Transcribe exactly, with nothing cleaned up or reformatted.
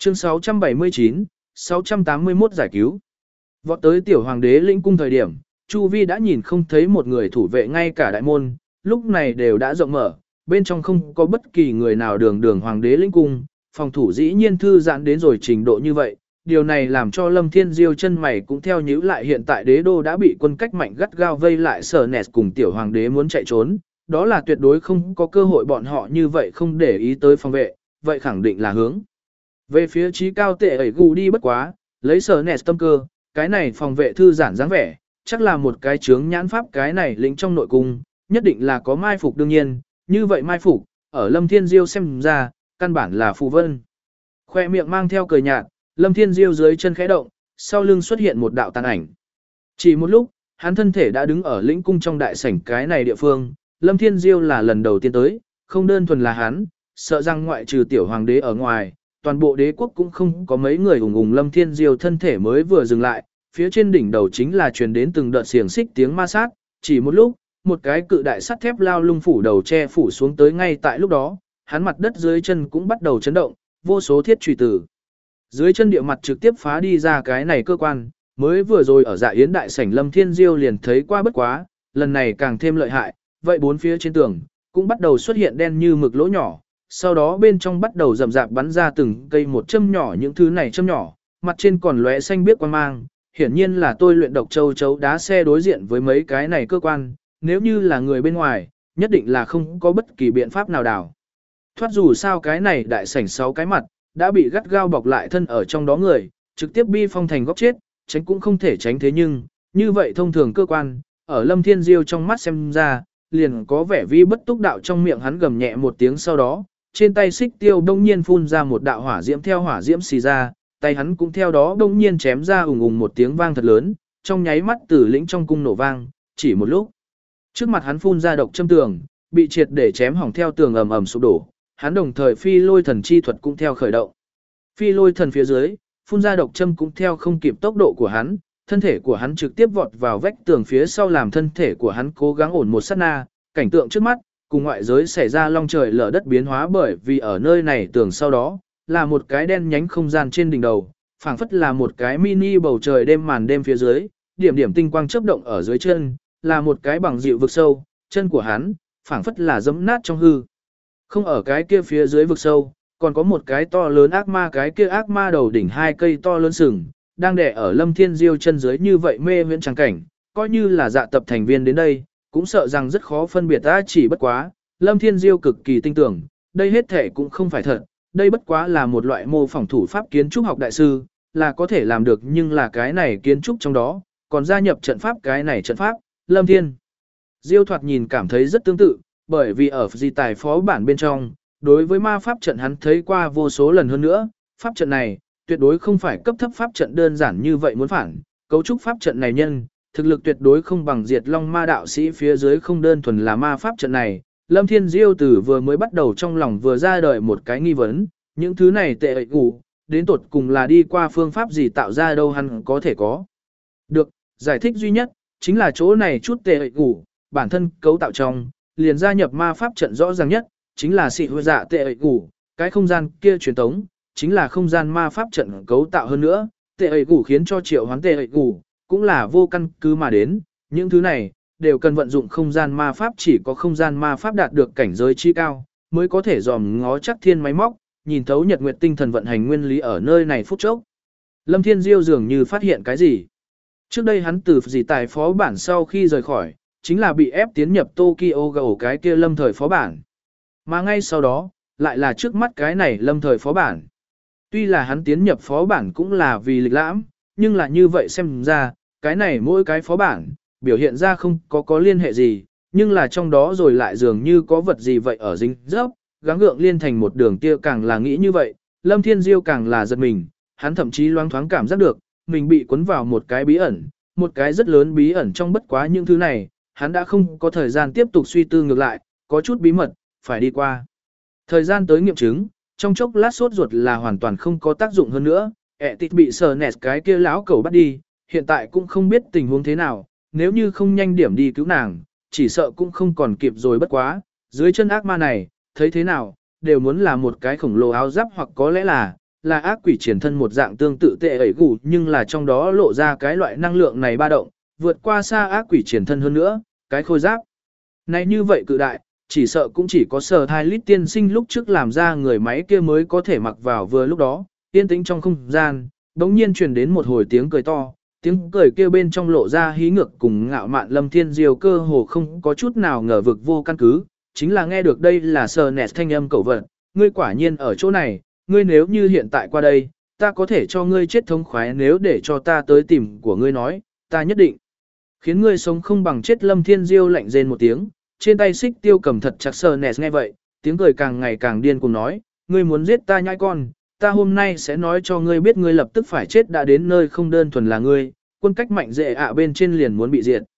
Chương sáu trăm bảy mươi chín, sáu trăm tám mươi mốt giải cứu. Vọt tới tiểu hoàng đế lĩnh cung thời điểm, chu vi đã nhìn không thấy một người thủ vệ, ngay cả đại môn, lúc này đều đã rộng mở, bên trong không có bất kỳ người nào đường đường hoàng đế lĩnh cung, phòng thủ dĩ nhiên thư giãn đến rồi trình độ như vậy. Điều này làm cho Lâm Thiên Diêu chân mày cũng theo nhíu lại, hiện tại đế đô đã bị quân cách mạnh gắt gao vây lại, Sở Nẹt cùng tiểu hoàng đế muốn chạy trốn, đó là tuyệt đối không có cơ hội, bọn họ như vậy không để ý tới phòng vệ, vậy khẳng định là hướng về phía trí cao tệ ẩy gù đi, bất quá, lấy Sở Nẹt tâm cơ, cái này phòng vệ thư giãn dáng vẻ, chắc là một cái chướng nhãn pháp, cái này lĩnh trong nội cung, nhất định là có mai phục, đương nhiên, như vậy mai phục, ở Lâm Thiên Diêu xem ra, căn bản là phù vân. Khoe miệng mang theo cười nhạt, Lâm Thiên Diêu dưới chân khẽ động, sau lưng xuất hiện một đạo tàn ảnh. Chỉ một lúc, hắn thân thể đã đứng ở lĩnh cung trong đại sảnh cái này địa phương, Lâm Thiên Diêu là lần đầu tiên tới, không đơn thuần là hắn, sợ rằng ngoại trừ tiểu hoàng đế ở ngoài, toàn bộ đế quốc cũng không có mấy người ủng ủng. Lâm Thiên Diêu thân thể mới vừa dừng lại, phía trên đỉnh đầu chính là truyền đến từng đợt xiềng xích tiếng ma sát, chỉ một lúc, một cái cự đại sắt thép lao lung phủ đầu che phủ xuống tới, ngay tại lúc đó, hắn mặt đất dưới chân cũng bắt đầu chấn động, vô số thiết chùy tử dưới chân địa mặt trực tiếp phá đi ra cái này cơ quan, mới vừa rồi ở Dạ Yến đại sảnh Lâm Thiên Diêu liền thấy qua, bất quá, lần này càng thêm lợi hại, vậy bốn phía trên tường cũng bắt đầu xuất hiện đen như mực lỗ nhỏ, sau đó bên trong bắt đầu rầm rạp bắn ra từng cây một châm nhỏ, những thứ này châm nhỏ, mặt trên còn lóe xanh biếc quang mang, hiển nhiên là tôi luyện độc châu chấu đá xe đối diện với mấy cái này cơ quan, nếu như là người bên ngoài, nhất định là không có bất kỳ biện pháp nào đảo thoát, dù sao cái này đại sảnh sáu cái mặt đã bị gắt gao bọc lại, thân ở trong đó người trực tiếp bi phong thành góc chết, tránh cũng không thể tránh, thế nhưng như vậy thông thường cơ quan ở Lâm Thiên Diêu trong mắt xem ra liền có vẻ vi bất túc đạo. Trong miệng hắn gầm nhẹ một tiếng, sau đó trên tay xích tiêu đông nhiên phun ra một đạo hỏa diễm, theo hỏa diễm xì ra, tay hắn cũng theo đó đông nhiên chém ra, ùng ùng một tiếng vang thật lớn, trong nháy mắt tử lĩnh trong cung nổ vang. Chỉ một lúc, trước mặt hắn phun ra độc châm tường, bị triệt để chém hỏng, theo tường ầm ầm sụp đổ. Hắn đồng thời phi lôi thần chi thuật cũng theo khởi động. Phi lôi thần phía dưới, phun ra độc châm cũng theo không kịp tốc độ của hắn, thân thể của hắn trực tiếp vọt vào vách tường phía sau, làm thân thể của hắn cố gắng ổn một sát na, cảnh tượng trước mắt cùng ngoại giới xảy ra long trời lở đất biến hóa, bởi vì ở nơi này tường sau đó là một cái đen nhánh không gian trên đỉnh đầu, phảng phất là một cái mini bầu trời đêm, màn đêm phía dưới, điểm điểm tinh quang chớp động, ở dưới chân là một cái bằng dịu vực sâu, chân của hắn phảng phất là giẫm nát trong hư không. Ở cái kia phía dưới vực sâu còn có một cái to lớn ác ma, cái kia ác ma đầu đỉnh hai cây to lớn sừng đang đè ở Lâm Thiên Diêu chân dưới, như vậy mê huyễn trắng cảnh, coi như là Dạ tập thành viên đến đây cũng sợ rằng rất khó phân biệt ta. Chỉ bất quá Lâm Thiên Diêu cực kỳ tin tưởng, đây hết thể cũng không phải thật, đây bất quá là một loại mô phỏng thủ pháp kiến trúc học đại sư là có thể làm được, nhưng là cái này kiến trúc trong đó còn gia nhập trận pháp, cái này trận pháp Lâm Thiên Diêu thoạt nhìn cảm thấy rất tương tự, bởi vì ở di tài phó bản bên trong, đối với ma pháp trận hắn thấy qua vô số lần, hơn nữa, pháp trận này tuyệt đối không phải cấp thấp pháp trận đơn giản như vậy, muốn phản cấu trúc pháp trận này nhân thực lực tuyệt đối không bằng Diệt Long ma đạo sĩ phía dưới, không đơn thuần là ma pháp trận này. Lâm Thiên Diêu từ vừa mới bắt đầu trong lòng vừa ra đời một cái nghi vấn, những thứ này tệ ẩy ngủ đến tột cùng là đi qua phương pháp gì tạo ra đâu, hắn có thể có được giải thích duy nhất chính là chỗ này chút tệ ẩy ngủ bản thân cấu tạo trong liền gia nhập ma pháp trận, rõ ràng nhất chính là xị huệ dạ tệ ẩy ngủ, cái không gian kia truyền tống chính là không gian ma pháp trận cấu tạo, hơn nữa tệ ẩy ngủ khiến cho triệu hoán tệ ẩy ngủ cũng là vô căn cứ mà đến, những thứ này đều cần vận dụng không gian ma pháp, chỉ có không gian ma pháp đạt được cảnh giới chi cao mới có thể dòm ngó chắc thiên máy móc, nhìn thấu nhật nguyệt tinh thần vận hành nguyên lý. ở nơi này phút chốc, Lâm Thiên Diêu dường như phát hiện cái gì. Trước đây hắn từ gì tài phó bản sau khi rời khỏi, chính là bị ép tiến nhập Tokyo gầu cái kia lâm thời phó bản, mà ngay sau đó lại là trước mắt cái này lâm thời phó bản. Tuy là hắn tiến nhập phó bản cũng là vì lịch lãm, nhưng là như vậy xem ra, cái này mỗi cái phó bản biểu hiện ra không có có liên hệ gì, nhưng là trong đó rồi lại dường như có vật gì vậy ở dính dấp, gắng gượng liên thành một đường kia. Càng là nghĩ như vậy, Lâm Thiên Diêu càng là giật mình, hắn thậm chí loáng thoáng cảm giác được mình bị cuốn vào một cái bí ẩn, một cái rất lớn bí ẩn trong. Bất quá những thứ này hắn đã không có thời gian tiếp tục suy tư, ngược lại có chút bí mật phải đi qua thời gian tới nghiệm chứng. Trong chốc lát sốt ruột là hoàn toàn không có tác dụng, hơn nữa ẹ tịt bị sờ nẹt cái kia lão cẩu bắt đi, hiện tại cũng không biết tình huống thế nào, nếu như không nhanh điểm đi cứu nàng, chỉ sợ cũng không còn kịp rồi. Bất quá dưới chân ác ma này thấy thế nào đều muốn là một cái khổng lồ áo giáp, hoặc có lẽ là là ác quỷ triển thân một dạng tương tự tệ ẩy gù, nhưng là trong đó lộ ra cái loại năng lượng này ba động, vượt qua xa ác quỷ triển thân hơn nữa, cái khôi giáp. Này như vậy cự đại, chỉ sợ cũng chỉ có sở thai lít tiên sinh lúc trước làm ra người máy kia mới có thể mặc vào. Vừa lúc đó, yên tĩnh trong không gian, đống nhiên truyền đến một hồi tiếng cười to, tiếng cười kia bên trong lộ ra hí ngược cùng ngạo mạn. Lâm Thiên Diêu cơ hồ không có chút nào ngờ vực vô căn cứ, chính là nghe được đây là sờ nẹt thanh âm cẩu vật, ngươi quả nhiên ở chỗ này, ngươi nếu như hiện tại qua đây, ta có thể cho ngươi chết thống khoái, nếu để cho ta tới tìm của ngươi nói, ta nhất định khiến ngươi sống không bằng chết. Lâm Thiên Diêu lạnh rên một tiếng, trên tay xích tiêu cầm thật chặt. Sờ nẹt nghe vậy, tiếng cười càng ngày càng điên cuồng nói, ngươi muốn giết ta nhãi con, ta hôm nay sẽ nói cho ngươi biết ngươi lập tức phải chết. Đã đến nơi không đơn thuần là ngươi, quân cách mạnh dễ ạ bên trên liền muốn bị diệt.